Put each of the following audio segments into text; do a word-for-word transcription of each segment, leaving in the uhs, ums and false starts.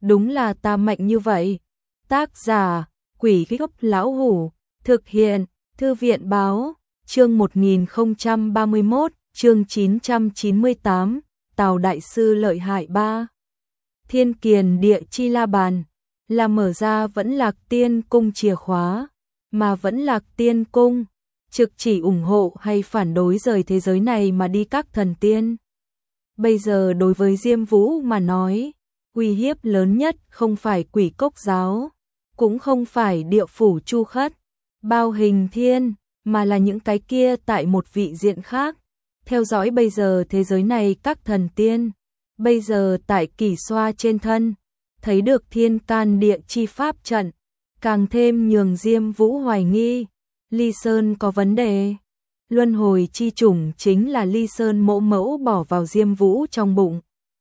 đúng là ta mạnh như vậy. Tác giả, Quỷ Gốc Lão Hủ, thực hiện, Thư viện Báo, chương một nghìn không trăm ba mươi mốt, chương chín trăm chín mươi tám, Tào Đại Sư lợi hại ba. Thiên Kiền Địa Chi La Bàn, là mở ra vẫn Lạc Tiên Cung chìa khóa, mà vẫn Lạc Tiên Cung, trực chỉ ủng hộ hay phản đối rời thế giới này mà đi các thần tiên. Bây giờ đối với Diêm Vũ mà nói, uy hiếp lớn nhất không phải Quỷ Cốc Giáo, cũng không phải Địa Phủ Chu Khất, Bao Hình Thiên, mà là những cái kia tại một vị diện khác. Theo dõi bây giờ thế giới này các thần tiên, bây giờ tại Kỷ Xoa trên thân, thấy được Thiên Can Địa Chi pháp trận, càng thêm nhường Diêm Vũ hoài nghi, Ly Sơn có vấn đề. Luân hồi chi chủng chính là Ly Sơn mẫu mẫu bỏ vào Diêm Vũ trong bụng.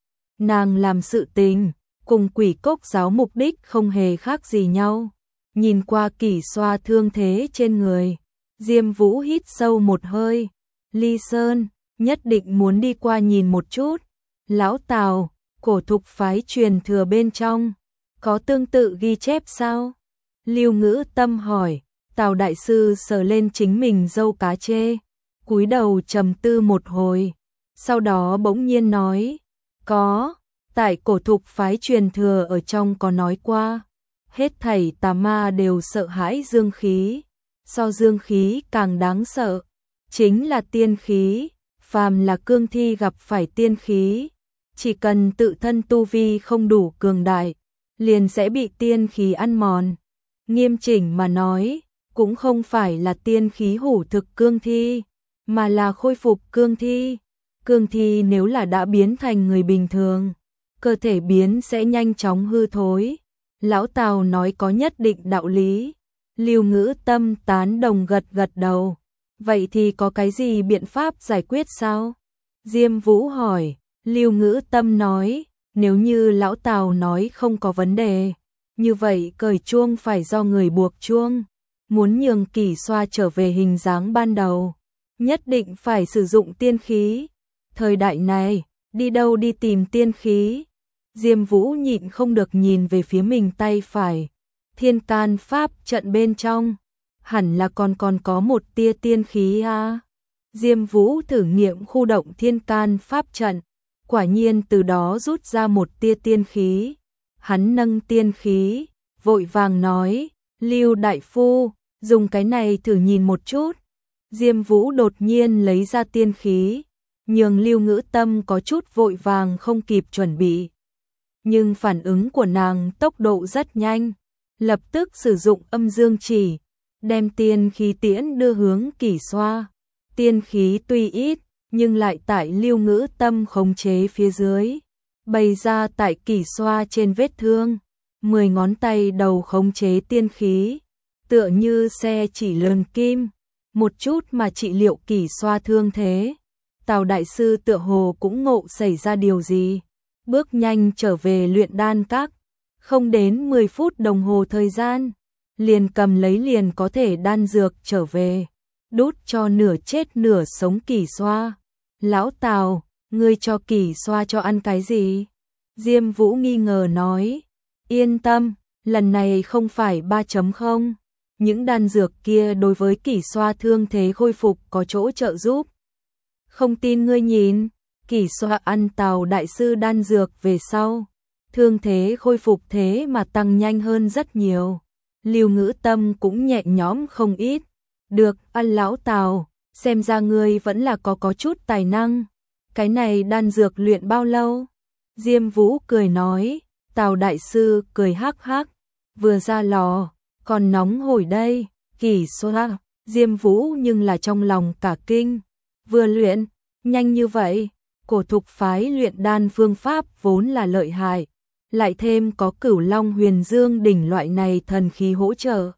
Nàng làm sự tình, cùng Quỷ Cốc Giáo mục đích không hề khác gì nhau. Nhìn qua Kỷ Xoa thương thế trên người, Diêm Vũ hít sâu một hơi. Ly Sơn, nhất định muốn đi qua nhìn một chút. Lão Tào, cổ thục phái truyền thừa bên trong, có tương tự ghi chép sao? Lưu Ngữ Tâm hỏi. Tào Đại Sư sờ lên chính mình râu cá chê, cúi đầu trầm tư một hồi, sau đó bỗng nhiên nói, có, tại cổ thục phái truyền thừa ở trong có nói qua, hết thảy tà ma đều sợ hãi dương khí, so dương khí càng đáng sợ, chính là tiên khí, phàm là cương thi gặp phải tiên khí, chỉ cần tự thân tu vi không đủ cường đại, liền sẽ bị tiên khí ăn mòn. Nghiêm chỉnh mà nói, cũng không phải là tiên khí hủ thực cương thi, mà là khôi phục cương thi. Cương thi nếu là đã biến thành người bình thường, cơ thể biến sẽ nhanh chóng hư thối. Lão Tào nói có nhất định đạo lý. Lưu Ngữ Tâm tán đồng gật gật đầu. Vậy thì có cái gì biện pháp giải quyết sao? Diêm Vũ hỏi. Lưu Ngữ Tâm nói, nếu như Lão Tào nói không có vấn đề, như vậy cởi chuông phải do người buộc chuông. Muốn nhường Kỷ Xoa trở về hình dáng ban đầu, nhất định phải sử dụng tiên khí. Thời đại này, đi đâu đi tìm tiên khí? Diêm Vũ nhịn không được nhìn về phía mình tay phải. Thiên Can pháp trận bên trong, hẳn là còn còn có một tia tiên khí à? Diêm Vũ thử nghiệm khu động Thiên Can pháp trận, quả nhiên từ đó rút ra một tia tiên khí. Hắn nâng tiên khí, vội vàng nói, Lưu đại phu, dùng cái này thử nhìn một chút. Diêm Vũ đột nhiên lấy ra tiên khí, nhường Lưu Ngữ Tâm có chút vội vàng không kịp chuẩn bị. Nhưng phản ứng của nàng tốc độ rất nhanh, lập tức sử dụng âm dương chỉ, đem tiên khí tiễn đưa hướng Kỷ Xoa. Tiên khí tuy ít, nhưng lại tại Lưu Ngữ Tâm khống chế phía dưới, bày ra tại Kỷ Xoa trên vết thương, mười ngón tay đầu khống chế tiên khí, tựa như xe chỉ lờn kim, một chút mà trị liệu Kỷ Xoa thương thế. Tào Đại Sư tựa hồ cũng ngộ xảy ra điều gì, bước nhanh trở về luyện đan các, không đến mười phút đồng hồ thời gian, liền cầm lấy liền có thể đan dược trở về, đút cho nửa chết nửa sống Kỷ Xoa. Lão Tào, ngươi cho Kỷ Xoa cho ăn cái gì? Diêm Vũ nghi ngờ nói, yên tâm, lần này không phải ba chấm không. Những đan dược kia đối với Kỷ Xoa thương thế khôi phục có chỗ trợ giúp. Không tin ngươi nhìn, Kỷ Xoa ăn Tào Đại Sư đan dược về sau, thương thế khôi phục thế mà tăng nhanh hơn rất nhiều. Lưu Ngữ Tâm cũng nhẹ nhõm không ít. Được, ăn Lão Tào, xem ra ngươi vẫn là có có chút tài năng. Cái này đan dược luyện bao lâu? Diêm Vũ cười nói. Tào Đại Sư cười hắc hắc, vừa ra lò, còn nóng hổi đây. Kỷ Xoa, Diêm Vũ nhưng là trong lòng cả kinh. Vừa luyện, nhanh như vậy, cổ thục phái luyện đan phương pháp vốn là lợi hại, lại thêm có Cửu Long Huyền Dương đỉnh loại này thần khí hỗ trợ.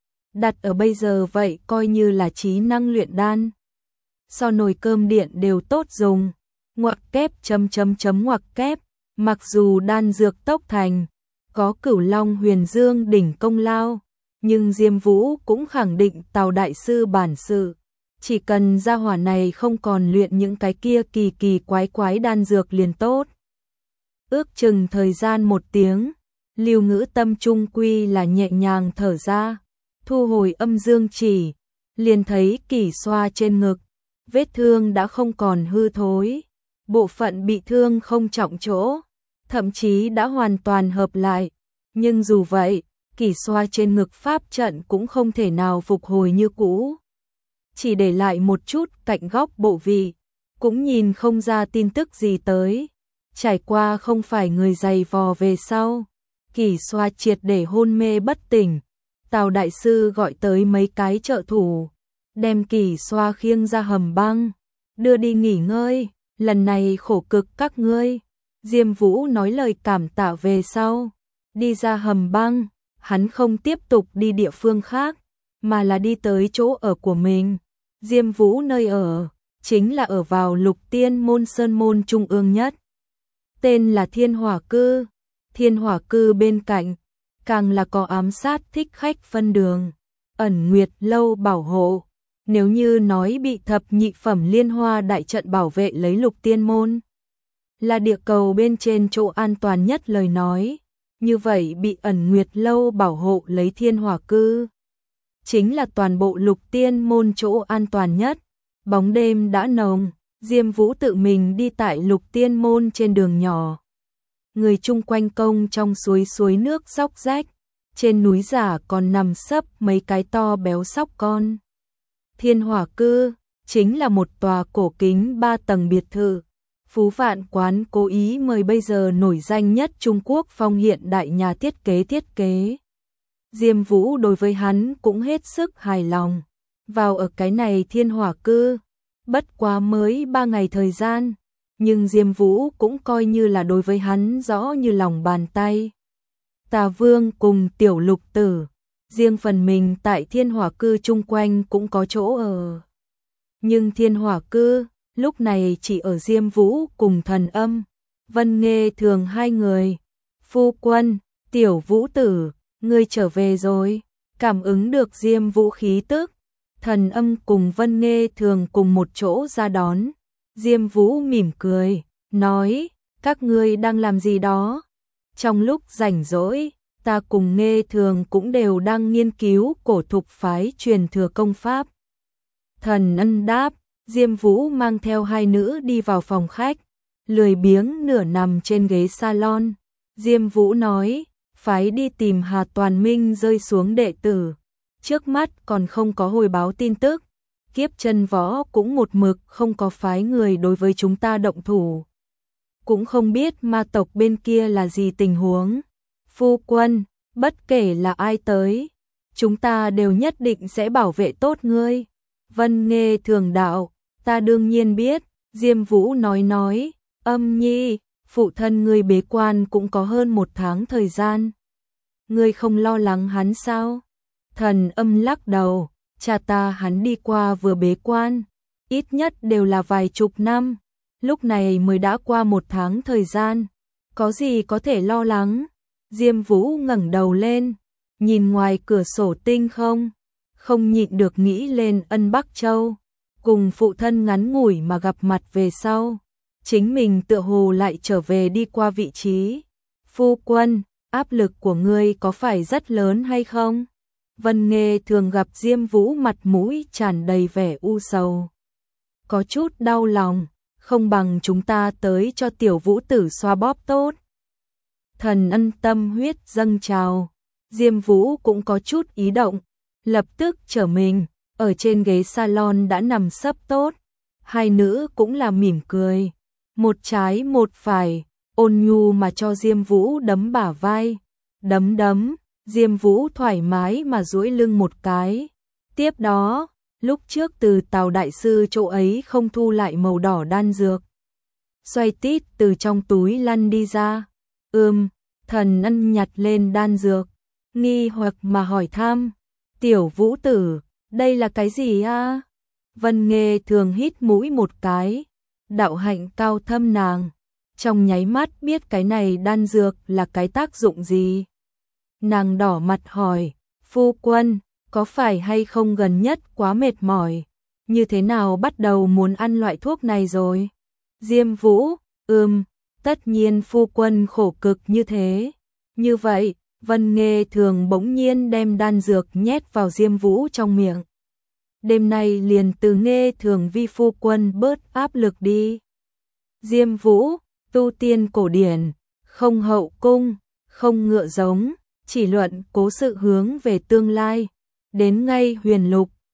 Đặt ở bây giờ vậy coi như là trí năng luyện đan. So nồi cơm điện đều tốt dùng. Ngoặc kép chấm chấm chấm ngoặc kép, mặc dù đan dược tốc thành, có Cửu Long Huyền Dương đỉnh công lao, nhưng Diêm Vũ cũng khẳng định Tào Đại Sư bản sự. Chỉ cần gia hỏa này không còn luyện những cái kia kỳ kỳ quái quái đan dược liền tốt. Ước chừng thời gian một tiếng, Lưu Ngữ Tâm trung quy là nhẹ nhàng thở ra, thu hồi âm dương chỉ, liền thấy Kỷ Xoa trên ngực, vết thương đã không còn hư thối, bộ phận bị thương không trọng chỗ, thậm chí đã hoàn toàn hợp lại, nhưng dù vậy, Kỷ Xoa trên ngực pháp trận cũng không thể nào phục hồi như cũ, chỉ để lại một chút cạnh góc bộ vị, cũng nhìn không ra tin tức gì tới. Trải qua không phải người giày vò về sau, Kỷ Xoa triệt để hôn mê bất tỉnh. Tào đại sư gọi tới mấy cái trợ thủ, đem Kỷ Xoa khiêng ra hầm băng, đưa đi nghỉ ngơi, lần này khổ cực các ngươi. Diêm Vũ nói lời cảm tạ về sau, đi ra hầm băng, hắn không tiếp tục đi địa phương khác, mà là đi tới chỗ ở của mình. Diêm Vũ nơi ở, chính là ở vào Lục Tiên môn sơn môn trung ương nhất. Tên là Thiên Hỏa Cư, Thiên Hỏa Cư bên cạnh, càng là có ám sát thích khách phân đường, ẩn nguyệt lâu bảo hộ. Nếu như nói bị thập nhị phẩm liên hoa đại trận bảo vệ lấy Lục Tiên môn, là địa cầu bên trên chỗ an toàn nhất lời nói, như vậy bị ẩn nguyệt lâu bảo hộ lấy Thiên Hỏa Cư, chính là toàn bộ Lục Tiên môn chỗ an toàn nhất. Bóng đêm đã nồng, Diêm Vũ tự mình đi tại Lục Tiên môn trên đường nhỏ. Người chung quanh công trong suối suối nước róc rách, trên núi giả còn nằm sấp mấy cái to béo sóc con. Thiên Hỏa Cư chính là một tòa cổ kính ba tầng biệt thự. Phú Vạn Quán cố ý mời bây giờ nổi danh nhất Trung Quốc phong hiện đại nhà thiết kế thiết kế. Diêm Vũ đối với hắn cũng hết sức hài lòng. Vào ở cái này Thiên Hỏa Cư, bất quá mới ba ngày thời gian, nhưng Diêm Vũ cũng coi như là đối với hắn rõ như lòng bàn tay. Tà Vương cùng Tiểu Lục Tử, riêng phần mình tại Thiên Hỏa Cư chung quanh cũng có chỗ ở. Nhưng Thiên Hỏa Cư, lúc này chỉ ở Diêm Vũ cùng Thần Âm, Vân Nghê Thường hai người. Phu quân, Tiểu Vũ Tử, ngươi trở về rồi. Cảm ứng được Diêm Vũ khí tức, Thần Âm cùng Vân Nghê Thường cùng một chỗ ra đón. Diêm Vũ mỉm cười, nói, các ngươi đang làm gì đó? Trong lúc rảnh rỗi, ta cùng Nghê Thường cũng đều đang nghiên cứu cổ thục phái truyền thừa công pháp. Thần Ân đáp, Diêm Vũ mang theo hai nữ đi vào phòng khách, lười biếng nửa nằm trên ghế salon. Diêm Vũ nói, phái đi tìm Hà Toàn Minh rơi xuống đệ tử, trước mắt còn không có hồi báo tin tức. Kiếp chân võ cũng một mực không có phái người đối với chúng ta động thủ. Cũng không biết ma tộc bên kia là gì tình huống. Phu quân, bất kể là ai tới, chúng ta đều nhất định sẽ bảo vệ tốt ngươi. Vân Nghê Thường đạo, ta đương nhiên biết. Diêm Vũ nói nói, Âm Nhi, phụ thân ngươi bế quan cũng có hơn một tháng thời gian. Ngươi không lo lắng hắn sao? Thần Âm lắc đầu, cha ta hắn đi qua vừa bế quan, ít nhất đều là vài chục năm, lúc này mới đã qua một tháng thời gian, có gì có thể lo lắng. Diêm Vũ ngẩng đầu lên, nhìn ngoài cửa sổ tinh không, không nhịn được nghĩ lên Ân Bắc Châu, cùng phụ thân ngắn ngủi mà gặp mặt về sau, chính mình tựa hồ lại trở về đi qua vị trí. Phu quân, áp lực của ngươi có phải rất lớn hay không? Vân Nghê Thường gặp Diêm Vũ mặt mũi tràn đầy vẻ u sầu, có chút đau lòng, không bằng chúng ta tới cho Tiểu Vũ Tử xoa bóp tốt. Thần Ân tâm huyết dâng trào, Diêm Vũ cũng có chút ý động, lập tức trở mình, ở trên ghế salon đã nằm sấp tốt. Hai nữ cũng là mỉm cười, một trái một phải, ôn nhu mà cho Diêm Vũ đấm bả vai. Đấm đấm, Diêm Vũ thoải mái mà duỗi lưng một cái. Tiếp đó, lúc trước từ Tào đại sư chỗ ấy không thu lại màu đỏ đan dược, xoay tít từ trong túi lăn đi ra. Ừm, Thần Ân nhặt lên đan dược, nghi hoặc mà hỏi thăm, Tiểu Vũ Tử, đây là cái gì a? Vân Nghê Thường hít mũi một cái, đạo hạnh cao thâm nàng, trong nháy mắt biết cái này đan dược là cái tác dụng gì. Nàng đỏ mặt hỏi, phu quân, có phải hay không gần nhất quá mệt mỏi, như thế nào bắt đầu muốn ăn loại thuốc này rồi? Diêm Vũ, ừm, tất nhiên phu quân khổ cực như thế, Như vậy, Vân Nghê Thường bỗng nhiên đem đan dược nhét vào Diêm Vũ trong miệng. Đêm nay liền từ Nghê Thường vi phu quân bớt áp lực đi. Diêm Vũ, tu tiên cổ điển, không hậu cung, không ngựa giống, chỉ luận cố sự hướng về tương lai. Đến ngay huyền lục,